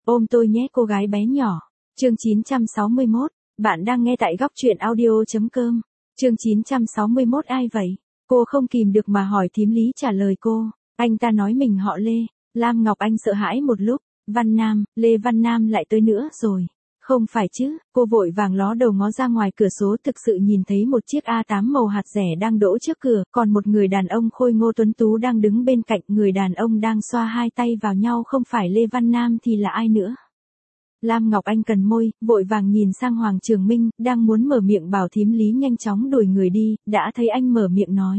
Ôm tôi nhé cô gái bé nhỏ. Chương 961, bạn đang nghe tại góc truyện audio.com. Chương 961 ai vậy? Cô không kìm được mà hỏi thím Lý trả lời cô. Anh ta nói mình họ Lê. Lam Ngọc Anh sợ hãi một lúc. Văn Nam, Lê Văn Nam lại tới nữa rồi. Không phải chứ, cô vội vàng ló đầu ngó ra ngoài cửa sổ, thực sự nhìn thấy một chiếc A8 màu hạt rẻ đang đỗ trước cửa, còn một người đàn ông khôi ngô tuấn tú đang đứng bên cạnh. Người đàn ông đang xoa hai tay vào nhau, không phải Lê Văn Nam thì là ai nữa. Lam Ngọc Anh cần môi, vội vàng nhìn sang Hoàng Trường Minh, đang muốn mở miệng bảo thím Lý nhanh chóng đuổi người đi, đã thấy anh mở miệng nói.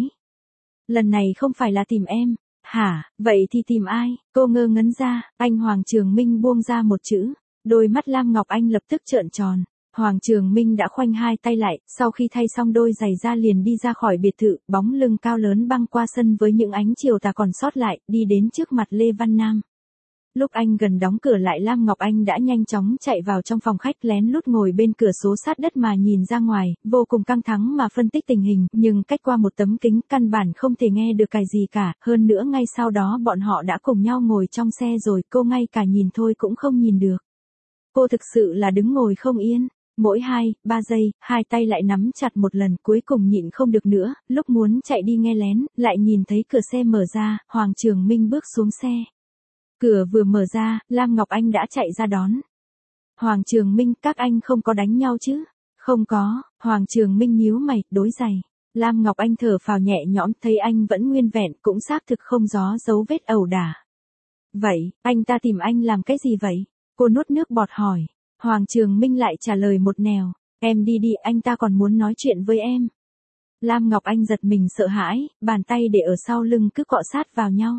Lần này không phải là tìm em. Hả, vậy thì tìm ai? Cô ngơ ngấn ra, anh Hoàng Trường Minh buông ra một chữ. Đôi mắt Lam Ngọc Anh lập tức trợn tròn. Hoàng Trường Minh đã khoanh hai tay lại, sau khi thay xong đôi giày ra liền đi ra khỏi biệt thự, bóng lưng cao lớn băng qua sân với những ánh chiều tà còn sót lại, đi đến trước mặt Lê Văn Nam. Lúc anh gần đóng cửa lại, Lam Ngọc Anh đã nhanh chóng chạy vào trong phòng khách, lén lút ngồi bên cửa sổ sát đất mà nhìn ra ngoài, vô cùng căng thẳng mà phân tích tình hình, nhưng cách qua một tấm kính căn bản không thể nghe được cái gì cả, hơn nữa ngay sau đó bọn họ đã cùng nhau ngồi trong xe rồi, cô ngay cả nhìn thôi cũng không nhìn được. Cô thực sự là đứng ngồi không yên, mỗi 2-3 giây, hai tay lại nắm chặt một lần, cuối cùng nhịn không được nữa, lúc muốn chạy đi nghe lén, lại nhìn thấy cửa xe mở ra, Hoàng Trường Minh bước xuống xe. Cửa vừa mở ra, Lam Ngọc Anh đã chạy ra đón. Hoàng Trường Minh, các anh không có đánh nhau chứ? Không có, Hoàng Trường Minh nhíu mày, đối giày. Lam Ngọc Anh thở phào nhẹ nhõm, thấy anh vẫn nguyên vẹn, cũng xác thực không gió dấu vết ẩu đả. Vậy, anh ta tìm anh làm cái gì vậy? Cô nuốt nước bọt hỏi. Hoàng Trường Minh lại trả lời một nẻo. Em đi đi, anh ta còn muốn nói chuyện với em. Lam Ngọc Anh giật mình sợ hãi, bàn tay để ở sau lưng cứ cọ sát vào nhau.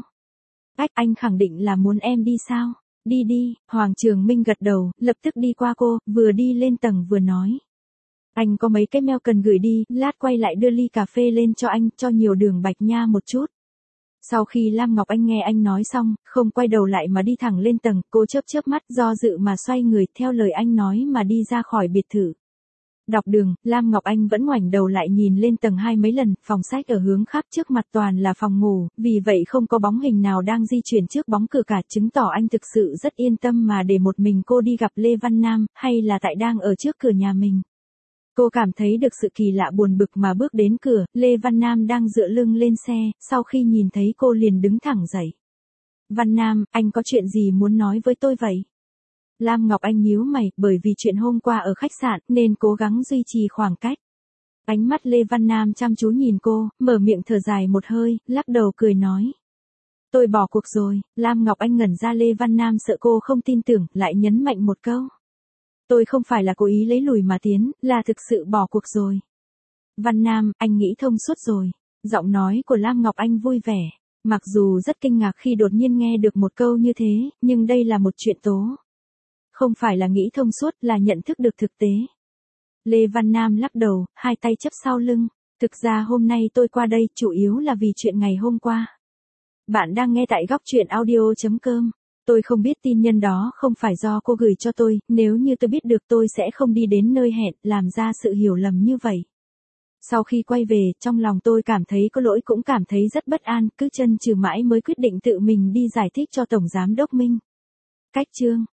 Anh khẳng định là muốn em đi sao? Đi đi, Hoàng Trường Minh gật đầu, lập tức đi qua cô, vừa đi lên tầng vừa nói. Anh có mấy cái mail cần gửi đi, lát quay lại đưa ly cà phê lên cho anh, cho nhiều đường bạch nha một chút. Sau khi Lam Ngọc Anh nghe anh nói xong, không quay đầu lại mà đi thẳng lên tầng, cô chớp chớp mắt do dự mà xoay người theo lời anh nói mà đi ra khỏi biệt thự. Đọc đường, Lam Ngọc Anh vẫn ngoảnh đầu lại nhìn lên tầng 2 mấy lần, phòng sách ở hướng khác trước mặt toàn là phòng ngủ, vì vậy không có bóng hình nào đang di chuyển trước bóng cửa cả, chứng tỏ anh thực sự rất yên tâm mà để một mình cô đi gặp Lê Văn Nam, hay là tại đang ở trước cửa nhà mình. Cô cảm thấy được sự kỳ lạ buồn bực mà bước đến cửa, Lê Văn Nam đang dựa lưng lên xe, sau khi nhìn thấy cô liền đứng thẳng dậy. Văn Nam, anh có chuyện gì muốn nói với tôi vậy? Lam Ngọc Anh nhíu mày, bởi vì chuyện hôm qua ở khách sạn, nên cố gắng duy trì khoảng cách. Ánh mắt Lê Văn Nam chăm chú nhìn cô, mở miệng thở dài một hơi, lắc đầu cười nói. Tôi bỏ cuộc rồi, Lam Ngọc Anh ngẩn ra, Lê Văn Nam sợ cô không tin tưởng, lại nhấn mạnh một câu. Tôi không phải là cố ý lấy lùi mà tiến, là thực sự bỏ cuộc rồi. Văn Nam, anh nghĩ thông suốt rồi. Giọng nói của Lam Ngọc Anh vui vẻ. Mặc dù rất kinh ngạc khi đột nhiên nghe được một câu như thế, nhưng đây là một chuyện tố. Không phải là nghĩ thông suốt, là nhận thức được thực tế. Lê Văn Nam lắc đầu, hai tay chắp sau lưng. Thực ra hôm nay tôi qua đây chủ yếu là vì chuyện ngày hôm qua. Bạn đang nghe tại góc truyện audio.com. Tôi không biết tin nhân đó không phải do cô gửi cho tôi, nếu như tôi biết được tôi sẽ không đi đến nơi hẹn, làm ra sự hiểu lầm như vậy. Sau khi quay về, trong lòng tôi cảm thấy có lỗi, cũng cảm thấy rất bất an, cứ chần chừ mãi mới quyết định tự mình đi giải thích cho Tổng Giám đốc Minh. Cách chương